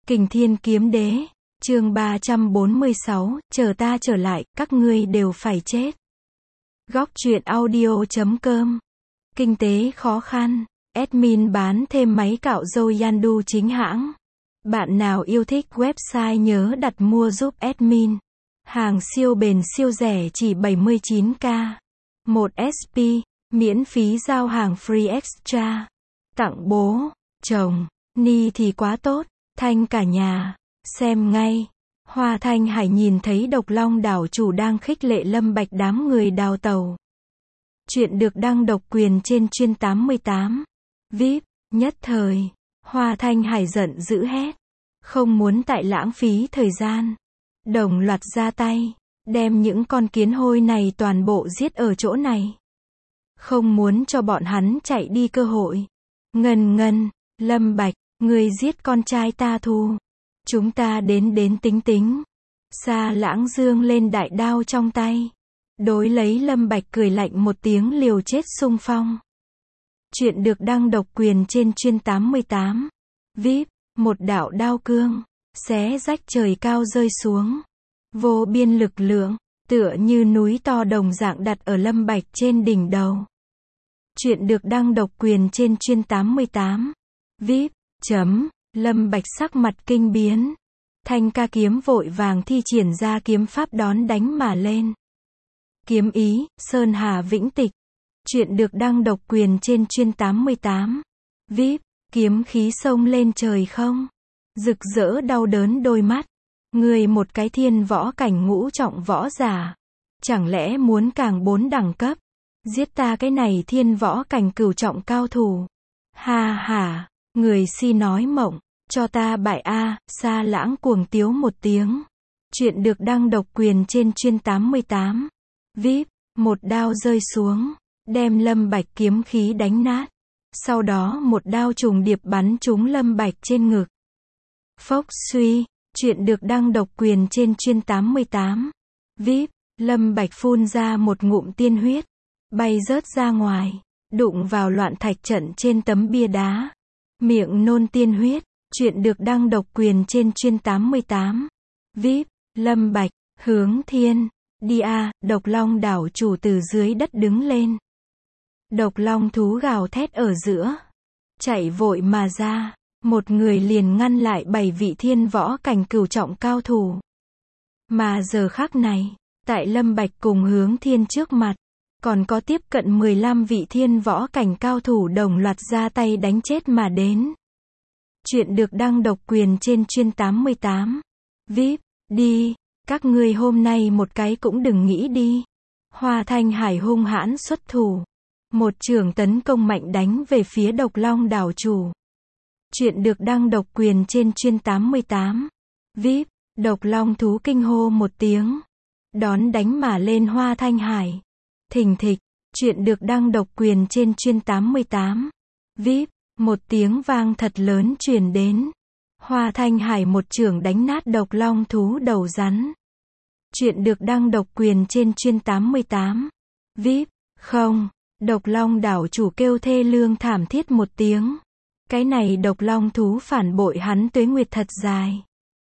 Kình Thiên Kiếm Đế, chương 346, chờ ta trở lại, các ngươi đều phải chết. Góc truyện audio.com. Kinh tế khó khăn, admin bán thêm máy cạo râu Yandu chính hãng. Bạn nào yêu thích website nhớ đặt mua giúp admin. Hàng siêu bền siêu rẻ chỉ 79k. 1 SP, miễn phí giao hàng free extra. Tặng bố, chồng, ni thì quá tốt. Thanh cả nhà, xem ngay. Hoa Thanh Hải nhìn thấy Độc Long đảo chủ đang khích lệ Lâm Bạch đám người đào tàu. Chuyện được đăng độc quyền trên chuyên 88. VIP, nhất thời. Hoa Thanh Hải giận dữ hét. Không muốn tại lãng phí thời gian. Đồng loạt ra tay. Đem những con kiến hôi này toàn bộ giết ở chỗ này. Không muốn cho bọn hắn chạy đi cơ hội. Ngân, Lâm Bạch. Người giết con trai ta thù. Chúng ta đến tính. Sa Lãng dương lên đại đao trong tay. Đối lấy Lâm Bạch cười lạnh một tiếng liều chết xung phong. Chuyện được đăng độc quyền trên chuyên 88. VIP, một đạo đao cương. Xé rách trời cao rơi xuống. Vô biên lực lượng, tựa như núi to đồng dạng đặt ở Lâm Bạch trên đỉnh đầu. Chuyện được đăng độc quyền trên chuyên 88. VIP. Lâm Bạch sắc mặt kinh biến. Thanh ca kiếm vội vàng thi triển ra kiếm pháp đón đánh mà lên. Kiếm ý, Sơn Hà Vĩnh Tịch. Chuyện được đăng độc quyền trên chuyên 88. VIP, kiếm khí sông lên trời không. Rực rỡ đau đớn đôi mắt. Người một cái thiên võ cảnh ngũ trọng võ giả. Chẳng lẽ muốn càng 4 đẳng cấp. Giết ta cái này thiên võ cảnh cửu trọng cao thủ. Ha ha. Người si nói mộng, cho ta bại a. Sa Lãng cuồng tiếu một tiếng. Chuyện được đăng độc quyền trên chuyên 88. VIP, một đao rơi xuống, đem Lâm Bạch kiếm khí đánh nát. Sau đó một đao trùng điệp bắn trúng Lâm Bạch trên ngực. Phốc suy, chuyện được đăng độc quyền trên chuyên 88. VIP, Lâm Bạch phun ra một ngụm tiên huyết, bay rớt ra ngoài, đụng vào loạn thạch trận trên tấm bia đá. Miệng nôn tiên huyết, chuyện được đăng độc quyền trên chuyên 88. VIP, Lâm Bạch, hướng thiên, đi a. Độc Long đảo chủ từ dưới đất đứng lên. Độc Long thú gào thét ở giữa. Chạy vội mà ra, một người liền ngăn lại 7 vị thiên võ cảnh cửu trọng cao thủ. Mà giờ khắc này, tại Lâm Bạch cùng hướng thiên trước mặt, còn có tiếp cận 15 vị thiên võ cảnh cao thủ đồng loạt ra tay đánh chết mà đến. Chuyện được đăng độc quyền trên chuyên 88. VIP, đi, các ngươi hôm nay một cái cũng đừng nghĩ đi. Hoa Thanh Hải hung hãn xuất thủ. Một chưởng tấn công mạnh đánh về phía Độc Long đảo chủ. Chuyện được đăng độc quyền trên chuyên 88. VIP, Độc Long thú kinh hô một tiếng. Đón đánh mà lên Hoa Thanh Hải. Thình thịch, chuyện được đăng độc quyền trên chuyên 88. VIP, một tiếng vang thật lớn truyền đến. Hoa Thanh Hải một chưởng đánh nát Độc Long thú đầu rắn. Chuyện được đăng độc quyền trên chuyên 88. VIP, không, Độc Long đảo chủ kêu thê lương thảm thiết một tiếng. Cái này Độc Long thú phản bội hắn tuế nguyệt thật dài.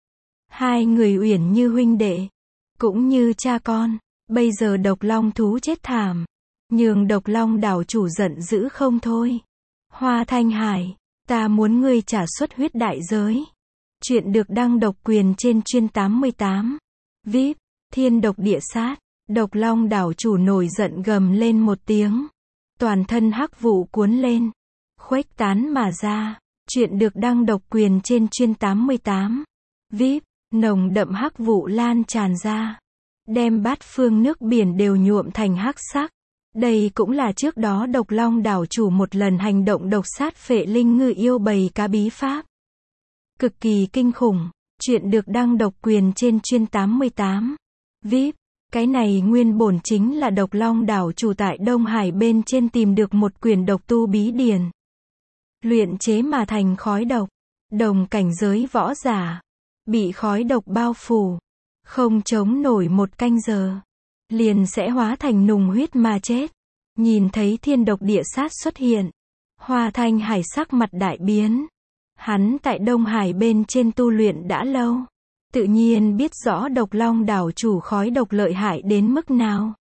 Hai người uyển như huynh đệ, cũng như cha con. Bây giờ Độc Long thú chết thảm, nhường Độc Long đảo chủ giận dữ không thôi. Hoa Thanh Hải, ta muốn ngươi trả xuất huyết đại giới. Chuyện được đăng độc quyền trên chuyên 88. VIP, thiên độc địa sát. Độc Long đảo chủ nổi giận gầm lên một tiếng. Toàn thân hắc vụ cuốn lên, khuếch tán mà ra. Chuyện được đăng độc quyền trên chuyên 88. VIP, nồng đậm hắc vụ lan tràn ra. Đem bát phương nước biển đều nhuộm thành hắc sắc. Đây cũng là trước đó Độc Long đảo chủ một lần hành động độc sát phệ linh ngư yêu bầy cá bí pháp. Cực kỳ kinh khủng. Chuyện được đăng độc quyền trên chuyên 88. VIP, cái này nguyên bổn chính là Độc Long đảo chủ tại Đông Hải bên trên tìm được một quyển độc tu bí điển. Luyện chế mà thành khói độc. Đồng cảnh giới võ giả. Bị khói độc bao phủ. Không chống nổi một canh giờ. Liền sẽ hóa thành nùng huyết mà chết. Nhìn thấy thiên độc địa sát xuất hiện. Hoa Thanh Hải sắc mặt đại biến. Hắn tại Đông Hải bên trên tu luyện đã lâu. Tự nhiên biết rõ Độc Long đảo chủ khói độc lợi hại đến mức nào.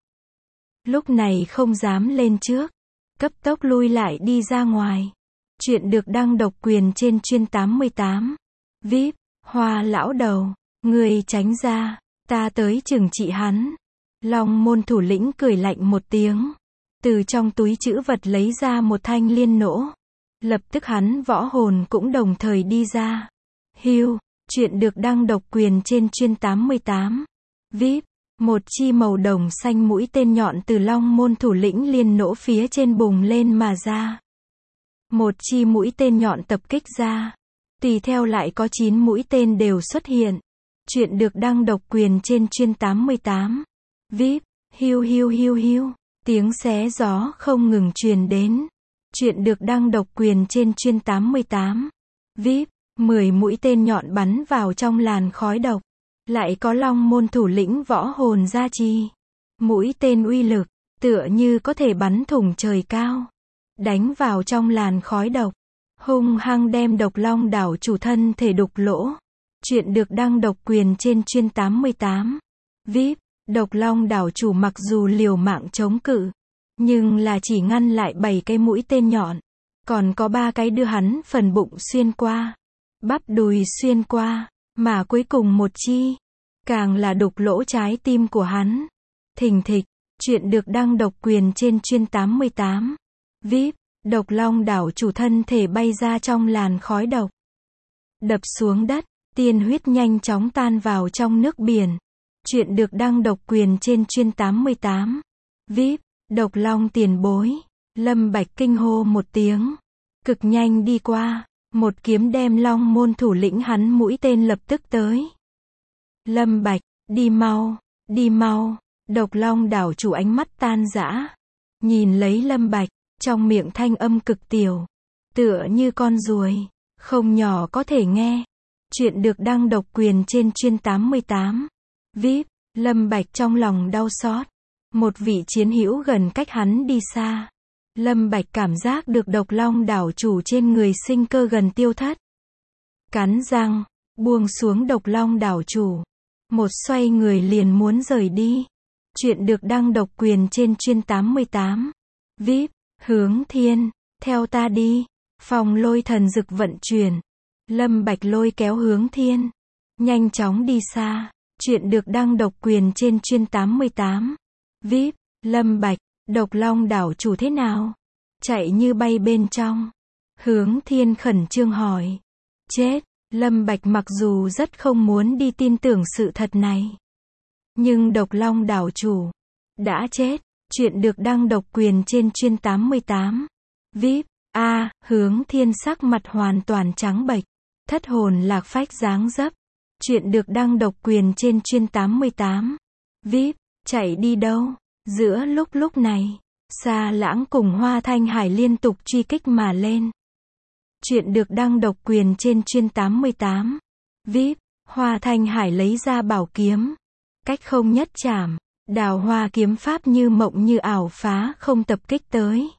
Lúc này không dám lên trước. Cấp tốc lui lại đi ra ngoài. Chuyện được đăng độc quyền trên chuyên 88. VIP, Hoa lão đầu, người tránh ra, ta tới trừng trị hắn. Long môn thủ lĩnh cười lạnh một tiếng. Từ trong túi trữ vật lấy ra một thanh liên nỗ. Lập tức hắn võ hồn cũng đồng thời đi ra. Hưu, chuyện được đăng độc quyền trên chuyên 88. VIP, một chi màu đồng xanh mũi tên nhọn từ Long môn thủ lĩnh liên nỗ phía trên bùng lên mà ra. Một chi mũi tên nhọn tập kích ra. Tùy theo lại có 9 mũi tên đều xuất hiện. Chuyện được đăng độc quyền trên chuyên 88. VIP, hiu hiu hiu hiu. Tiếng xé gió không ngừng truyền đến. Chuyện được đăng độc quyền trên chuyên 88. VIP, 10 mũi tên nhọn bắn vào trong làn khói độc. Lại có Long môn thủ lĩnh võ hồn gia trì. Mũi tên uy lực, tựa như có thể bắn thủng trời cao. Đánh vào trong làn khói độc. Hung hăng đem Độc Long đảo chủ thân thể đục lỗ. Chuyện được đăng độc quyền trên chuyên 88. VIP, Độc Long đảo chủ mặc dù liều mạng chống cự. Nhưng là chỉ ngăn lại 7 cái mũi tên nhọn. Còn có 3 cái đưa hắn phần bụng xuyên qua. Bắp đùi xuyên qua. Mà cuối cùng một chi. Càng là đục lỗ trái tim của hắn. Thình thịch. Chuyện được đăng độc quyền trên chuyên 88. VIP, Độc Long đảo chủ thân thể bay ra trong làn khói độc. Đập xuống đất. Tiên huyết nhanh chóng tan vào trong nước biển. Chuyện được đăng độc quyền trên chuyên 88. VIP, Độc Long tiền bối. Lâm Bạch kinh hô một tiếng. Cực nhanh đi qua. Một kiếm đem Long môn thủ lĩnh hắn mũi tên lập tức tới. Lâm Bạch, đi mau, đi mau. Độc Long đảo chủ ánh mắt tan rã. Nhìn lấy Lâm Bạch, trong miệng thanh âm cực tiểu. Tựa như con ruồi, không nhỏ có thể nghe. Chuyện được đăng độc quyền trên chuyên 88. VIP, Lâm Bạch trong lòng đau xót. Một vị chiến hữu gần cách hắn đi xa. Lâm Bạch cảm giác được Độc Long đảo chủ trên người sinh cơ gần tiêu thất. Cắn răng, buông xuống Độc Long đảo chủ. Một xoay người liền muốn rời đi. Chuyện được đăng độc quyền trên chuyên 88. VIP, Hướng Thiên, theo ta đi. Phong lôi thần dực vận chuyển. Lâm Bạch lôi kéo Hướng Thiên. Nhanh chóng đi xa. Chuyện được đăng độc quyền trên chuyên 88. VIP, Lâm Bạch, Độc Long đảo chủ thế nào? Chạy như bay bên trong. Hướng Thiên khẩn trương hỏi. Chết. Lâm Bạch mặc dù rất không muốn đi tin tưởng sự thật này. Nhưng Độc Long đảo chủ đã chết. Chuyện được đăng độc quyền trên chuyên 88. VIP, Hướng Thiên sắc mặt hoàn toàn trắng bệch. Thất hồn lạc phách dáng dấp. Chuyện được đăng độc quyền trên chuyên 88. VIP, chạy đi đâu? Giữa lúc này, Sa Lãng cùng Hoa Thanh Hải liên tục truy kích mà lên. Chuyện được đăng độc quyền trên chuyên 88. VIP, Hoa Thanh Hải lấy ra bảo kiếm. Cách không nhất chảm, Đào Hoa kiếm pháp như mộng như ảo phá không tập kích tới.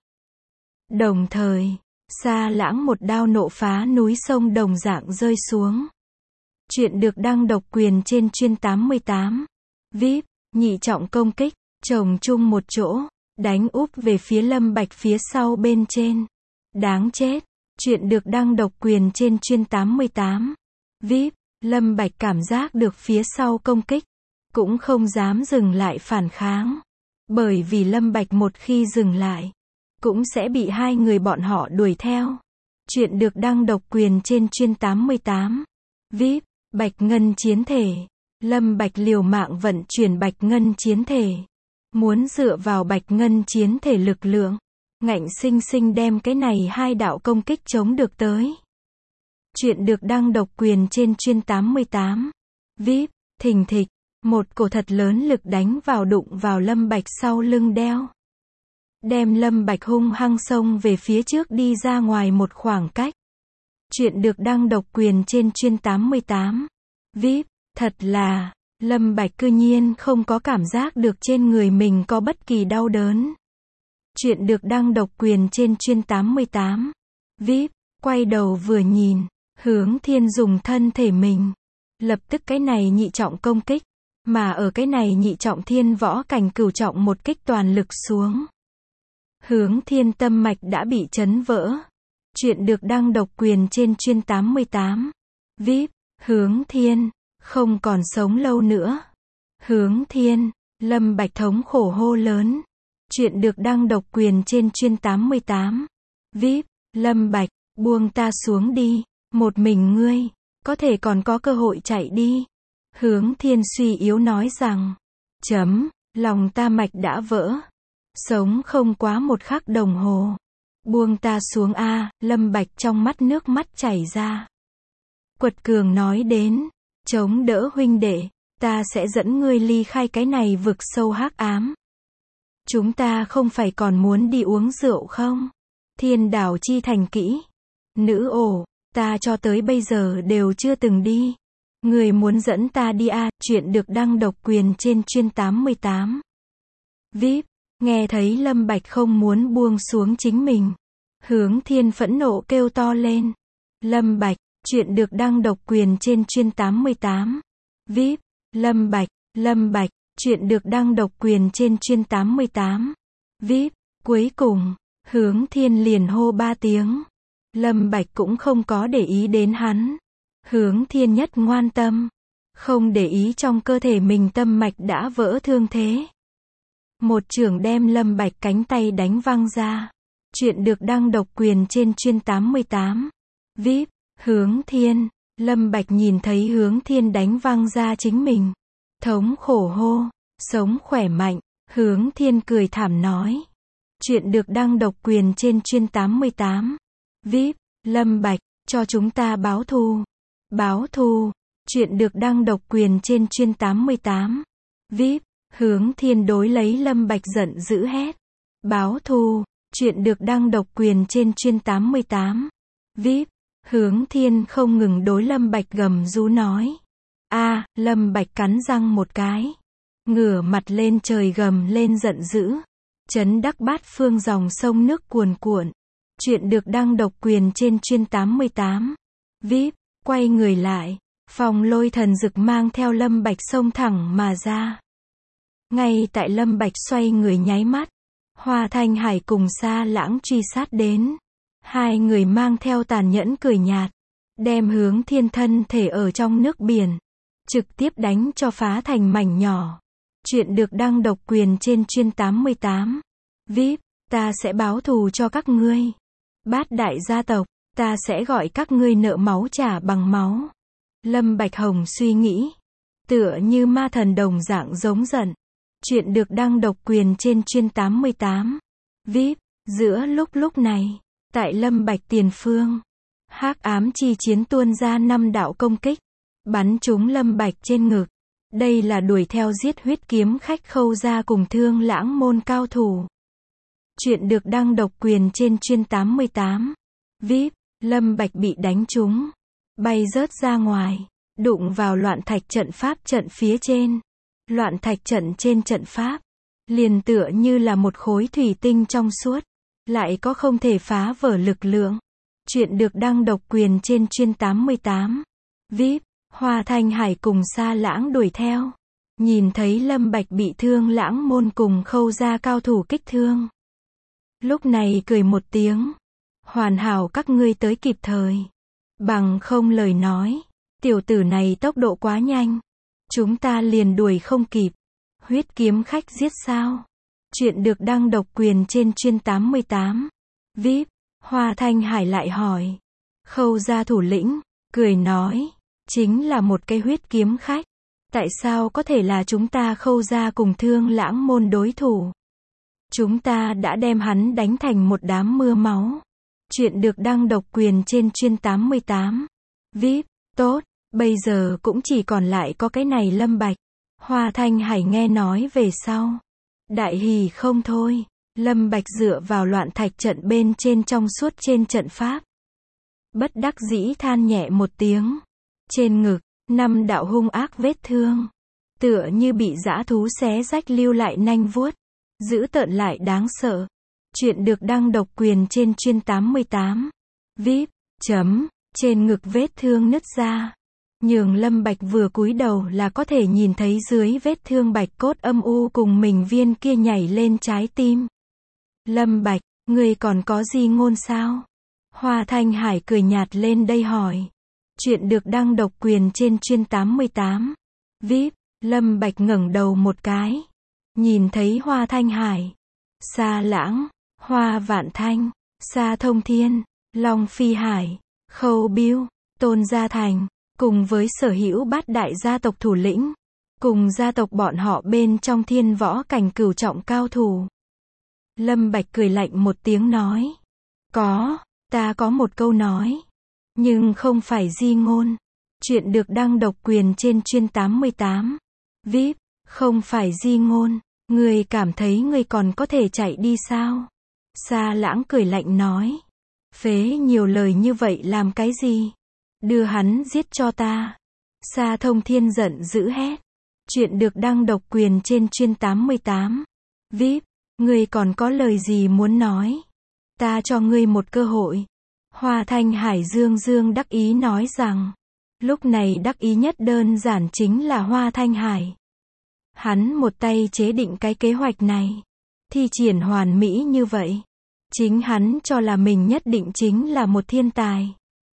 Đồng thời, Sa Lãng một đao nộ phá núi sông đồng dạng rơi xuống. Chuyện được đăng độc quyền trên chuyên 88. VIP, nhị trọng công kích, chồng chung một chỗ, đánh úp về phía Lâm Bạch phía sau bên trên. Đáng chết. Chuyện được đăng độc quyền trên chuyên 88. VIP, Lâm Bạch cảm giác được phía sau công kích. Cũng không dám dừng lại phản kháng. Bởi vì Lâm Bạch một khi dừng lại, cũng sẽ bị hai người bọn họ đuổi theo. Chuyện được đăng độc quyền trên chuyên 88. VIP, Bạch Ngân chiến thể. Lâm Bạch liều mạng vận chuyển Bạch Ngân chiến thể. Muốn dựa vào Bạch Ngân chiến thể lực lượng, ngạnh sinh sinh đem cái này hai đạo công kích chống được tới. Chuyện được đăng độc quyền trên chuyên 88. VIP, thình thịch, một cổ thật lớn lực đánh vào đụng vào Lâm Bạch sau lưng đeo. Đem Lâm Bạch hung hăng xông về phía trước đi ra ngoài một khoảng cách. Chuyện được đăng độc quyền trên chuyên 88. VIP, thật là, Lâm Bạch cư nhiên không có cảm giác được trên người mình có bất kỳ đau đớn. Chuyện được đăng độc quyền trên chuyên 88. VIP, quay đầu vừa nhìn, Hướng Thiên dùng thân thể mình. Lập tức cái này nhị trọng công kích. Mà ở cái này nhị trọng thiên võ cảnh cửu trọng một kích toàn lực xuống. Hướng Thiên tâm mạch đã bị chấn vỡ. Chuyện được đăng độc quyền trên chuyên 88. VIP, Hướng Thiên, không còn sống lâu nữa. Hướng Thiên, Lâm Bạch thống khổ hô lớn. Chuyện được đăng độc quyền trên chuyên 88. VIP, Lâm Bạch, buông ta xuống đi. Một mình ngươi, có thể còn có cơ hội chạy đi. Hướng Thiên suy yếu nói rằng. Lòng ta mạch đã vỡ. Sống không quá một khắc đồng hồ. Buông ta xuống a. Lâm Bạch trong mắt nước mắt chảy ra. Quật cường nói đến. Chống đỡ huynh đệ. Ta sẽ dẫn ngươi ly khai cái này vực sâu hắc ám. Chúng ta không phải còn muốn đi uống rượu không? Thiên Đảo Chi Thành kỹ. Nữ ổ, ta cho tới bây giờ đều chưa từng đi. Người muốn dẫn ta đi a. Chuyện được đăng độc quyền trên chuyên 88. VIP, nghe thấy Lâm Bạch không muốn buông xuống chính mình. Hướng Thiên phẫn nộ kêu to lên. Lâm Bạch, chuyện được đăng độc quyền trên chuyên 88. VIP, Lâm Bạch, chuyện được đăng độc quyền trên chuyên 88. VIP, cuối cùng, Hướng Thiên liền hô 3 tiếng. Lâm Bạch cũng không có để ý đến hắn. Hướng Thiên nhất ngoan tâm. Không để ý trong cơ thể mình tâm mạch đã vỡ thương thế. Một chưởng đem Lâm Bạch cánh tay đánh văng ra. Chuyện được đăng độc quyền trên chuyên 88. VIP, Hướng Thiên. Lâm Bạch nhìn thấy Hướng Thiên đánh văng ra chính mình. Thống khổ hô. Sống khỏe mạnh. Hướng Thiên cười thảm nói. Chuyện được đăng độc quyền trên chuyên 88. VIP, Lâm Bạch, cho chúng ta báo thù. Báo thù. Chuyện được đăng độc quyền trên chuyên 88. VIP, Hướng Thiên đối lấy Lâm Bạch giận dữ hét. Báo thù. Chuyện được đăng độc quyền trên chuyên 88. VIP, Hướng Thiên không ngừng đối Lâm Bạch gầm rú nói. Lâm Bạch cắn răng một cái. Ngửa mặt lên trời gầm lên giận dữ. Chấn đắc bát phương dòng sông nước cuồn cuộn. Chuyện được đăng độc quyền trên chuyên 88. VIP, quay người lại. Phong Lôi Thần Dực mang theo Lâm Bạch xông thẳng mà ra. Ngay tại Lâm Bạch xoay người nháy mắt. Hoa Thanh Hải cùng Sa Lãng truy sát đến. Hai người mang theo tàn nhẫn cười nhạt. Đem Hướng Thiên thân thể ở trong nước biển. Trực tiếp đánh cho phá thành mảnh nhỏ. Chuyện được đăng độc quyền trên chuyên 88. VIP, ta sẽ báo thù cho các ngươi. Bát đại gia tộc, ta sẽ gọi các ngươi nợ máu trả bằng máu. Lâm Bạch Hồng suy nghĩ. Tựa như ma thần đồng dạng giống giận. Chuyện được đăng độc quyền trên chuyên 88. VIP, giữa lúc này, tại Lâm Bạch tiền phương, hắc ám chi chiến tuôn ra 5 đạo công kích, bắn trúng Lâm Bạch trên ngực. Đây là đuổi theo giết huyết kiếm khách Khâu gia cùng Thương Lãng môn cao thủ. Chuyện được đăng độc quyền trên chuyên 88. VIP, Lâm Bạch bị đánh trúng, bay rớt ra ngoài, đụng vào loạn thạch trận pháp trận phía trên. Loạn thạch trận trên trận pháp, liền tựa như là một khối thủy tinh trong suốt, lại có không thể phá vỡ lực lượng. Chuyện được đăng độc quyền trên chuyên 88. VIP, Hoa Thanh Hải cùng Sa Lãng đuổi theo. Nhìn thấy Lâm Bạch bị Thương Lãng môn cùng Khâu gia cao thủ kích thương. Lúc này cười một tiếng. Hoàn hảo các ngươi tới kịp thời. Bằng không lời nói, tiểu tử này tốc độ quá nhanh. Chúng ta liền đuổi không kịp. Huyết kiếm khách giết sao? Chuyện được đăng độc quyền trên chuyên 88. VIP, Hoa Thanh Hải lại hỏi. Khâu gia thủ lĩnh, cười nói. Chính là một cái huyết kiếm khách. Tại sao có thể là chúng ta Khâu gia cùng Thương Lãng môn đối thủ? Chúng ta đã đem hắn đánh thành một đám mưa máu. Chuyện được đăng độc quyền trên chuyên 88. VIP, tốt. Bây giờ cũng chỉ còn lại có cái này Lâm Bạch. Hoa Thanh Hải nghe nói về sau. Đại hỉ không thôi. Lâm Bạch dựa vào loạn thạch trận bên trên trong suốt trên trận pháp. Bất đắc dĩ than nhẹ một tiếng. Trên ngực, 5 đạo hung ác vết thương. Tựa như bị dã thú xé rách lưu lại nanh vuốt. Dữ tợn lại đáng sợ. Chuyện được đăng độc quyền trên chuyên 88. VIP, trên ngực vết thương nứt ra. Nhường Lâm Bạch vừa cúi đầu là có thể nhìn thấy dưới vết thương bạch cốt âm u cùng mình viên kia nhảy lên trái tim. Lâm Bạch, ngươi còn có gì ngôn sao? Hoa Thanh Hải cười nhạt lên đây hỏi. Chuyện được đăng độc quyền trên chuyên 88. VIP, Lâm Bạch ngẩng đầu một cái. Nhìn thấy Hoa Thanh Hải, Sa Lãng, Hoa Vạn Thanh, Sa Thông Thiên, Long Phi Hải, Khâu Biêu, Tôn Gia Thành, cùng với sở hữu bát đại gia tộc thủ lĩnh, cùng gia tộc bọn họ bên trong thiên võ cảnh cửu trọng cao thủ. Lâm Bạch cười lạnh một tiếng nói. Ta có một câu nói. Nhưng không phải di ngôn. Chuyện được đăng độc quyền trên chuyên 88. VIP, không phải di ngôn. Ngươi cảm thấy ngươi còn có thể chạy đi sao? Sa Lãng cười lạnh nói. Phế nhiều lời như vậy làm cái gì? Đưa hắn giết cho ta. Sa Thông Thiên giận dữ hét. Chuyện được đăng độc quyền trên chuyên 88. VIP, ngươi còn có lời gì muốn nói? Ta cho ngươi một cơ hội. Hoa Thanh Hải dương đắc ý nói rằng. Lúc này đắc ý nhất đơn giản chính là Hoa Thanh Hải. Hắn một tay chế định cái kế hoạch này. Thi triển hoàn mỹ như vậy. Chính hắn cho là mình nhất định chính là một thiên tài.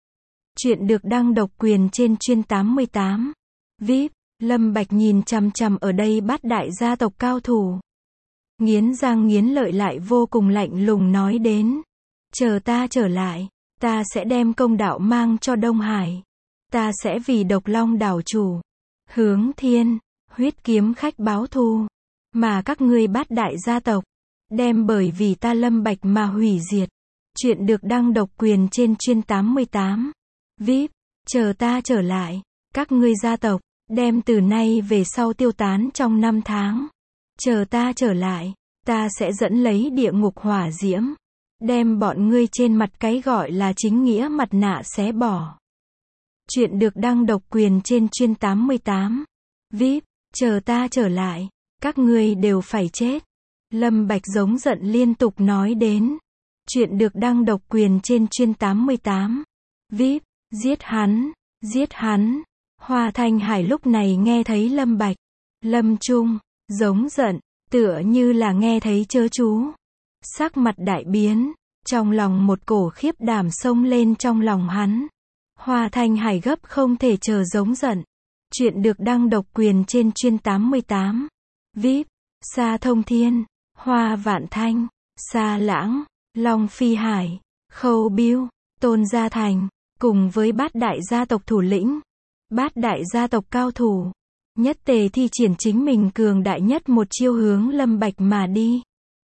Chuyện được đăng độc quyền trên chuyên 88. VIP, Lâm Bạch nhìn chằm chằm ở đây bát đại gia tộc cao thủ. Nghiến răng nghiến lợi lại vô cùng lạnh lùng nói đến. Chờ ta trở lại, ta sẽ đem công đạo mang cho Đông Hải. Ta sẽ vì Độc Long đảo chủ, Hướng Thiên, huyết kiếm khách báo thù. Mà các ngươi bát đại gia tộc, đem bởi vì ta Lâm Bạch mà hủy diệt. Chuyện được đăng độc quyền trên chuyên 88. VIP, chờ ta trở lại, các ngươi gia tộc, đem từ nay về sau tiêu tán trong 5 tháng. Chờ ta trở lại, ta sẽ dẫn lấy địa ngục hỏa diễm. Đem bọn ngươi trên mặt cái gọi là chính nghĩa mặt nạ xé bỏ. Chuyện được đăng độc quyền trên chuyên 88. VIP, chờ ta trở lại, các ngươi đều phải chết. Lâm Bạch giống giận liên tục nói đến. Chuyện được đăng độc quyền trên chuyên 88. VIP, giết hắn, giết hắn. Hoa Thanh Hải lúc này nghe thấy Lâm Bạch, Lâm Trung, giống giận, tựa như là nghe thấy chớ chú. Sắc mặt đại biến, trong lòng một cổ khiếp đảm xông lên trong lòng hắn. Hoa Thanh Hải gấp không thể chờ giống giận. Chuyện được đăng độc quyền trên chuyên 88. VIP, Sa Thông Thiên, Hoa Vạn Thanh, Sa Lãng, Long Phi Hải, Khâu Biêu, Tôn Gia Thành, cùng với bát đại gia tộc thủ lĩnh, bát đại gia tộc cao thủ, nhất tề thi triển chính mình cường đại nhất một chiêu hướng Lâm Bạch mà đi.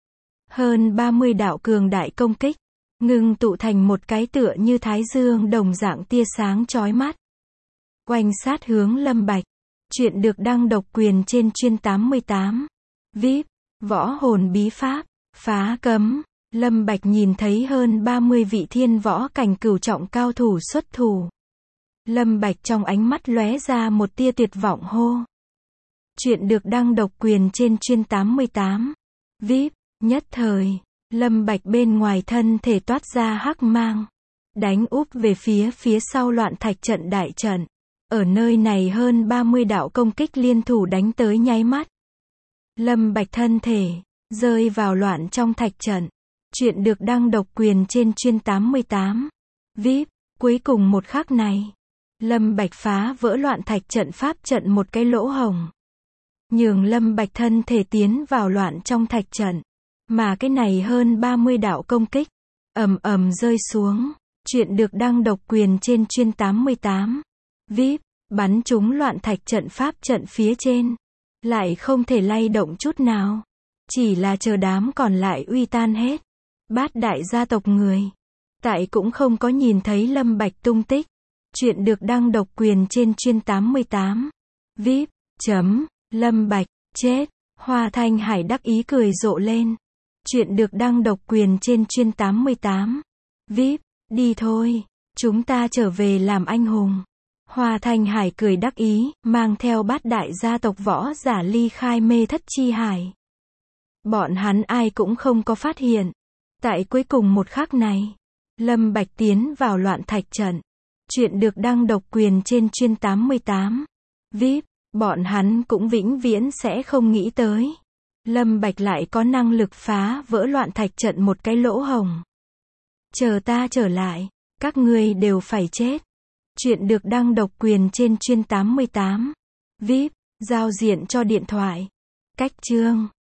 Hơn 30 đạo cường đại công kích, ngưng tụ thành một cái tựa như thái dương đồng dạng tia sáng chói mắt. Oanh sát hướng Lâm Bạch. Chuyện được đăng độc quyền trên chuyên 88. VIP, võ hồn bí pháp, phá cấm. Lâm Bạch nhìn thấy hơn 30 vị thiên võ cảnh cửu trọng cao thủ xuất thủ. Lâm Bạch trong ánh mắt lóe ra một tia tuyệt vọng hô. Chuyện được đăng độc quyền trên chuyên 88. VIP, nhất thời, Lâm Bạch bên ngoài thân thể toát ra hắc mang, đánh úp về phía sau loạn thạch trận đại trận. Ở nơi này hơn 30 đạo công kích liên thủ đánh tới nháy mắt. Lâm Bạch thân thể rơi vào loạn trong thạch trận. Chuyện được đăng độc quyền trên chuyên 88. VIP, cuối cùng một khắc này, Lâm Bạch phá vỡ loạn thạch trận pháp trận một cái lỗ hổng. Nhường Lâm Bạch thân thể tiến vào loạn trong thạch trận. Mà cái này hơn 30 đạo công kích, ầm ầm rơi xuống. Chuyện được đăng độc quyền trên chuyên 88. VIP, bắn trúng loạn thạch trận pháp trận phía trên. Lại không thể lay động chút nào. Chỉ là chờ đám còn lại uy tan hết. Bát đại gia tộc người. Tại cũng không có nhìn thấy Lâm Bạch tung tích. Chuyện được đăng độc quyền trên chuyên 88. VIP, Lâm Bạch, chết. Hoa Thanh Hải đắc ý cười rộ lên. Chuyện được đăng độc quyền trên chuyên 88. VIP, đi thôi. Chúng ta trở về làm anh hùng. Hoa Thanh Hải cười đắc ý, mang theo bát đại gia tộc võ giả ly khai mê thất chi hải. Bọn hắn ai cũng không có phát hiện. Tại cuối cùng một khắc này, Lâm Bạch tiến vào loạn thạch trận. Chuyện được đăng độc quyền trên Chuyên 88. VIP, bọn hắn cũng vĩnh viễn sẽ không nghĩ tới. Lâm Bạch lại có năng lực phá vỡ loạn thạch trận một cái lỗ hổng. Chờ ta trở lại, các ngươi đều phải chết. Chuyện được đăng độc quyền trên Chuyên 88. VIP, giao diện cho điện thoại. Cách chương